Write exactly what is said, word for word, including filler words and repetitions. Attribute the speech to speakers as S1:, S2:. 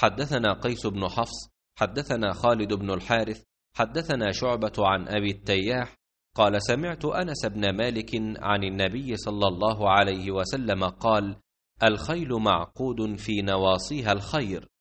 S1: حدثنا قيس بن حفص حدثنا خالد بن الحارث حدثنا شعبة عن أبي التياح قال سمعت أنس بن مالك عن النبي صلى الله عليه وسلم قال: الخيل معقود في نواصيها الخير،